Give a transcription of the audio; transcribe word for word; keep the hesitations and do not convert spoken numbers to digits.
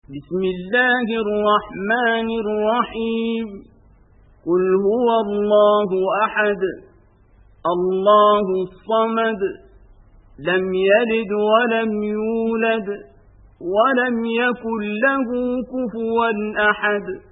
بسم الله الرحمن الرحيم قل هو الله أحد الله الصمد لم يلد ولم يولد ولم يكن له كفوا أحد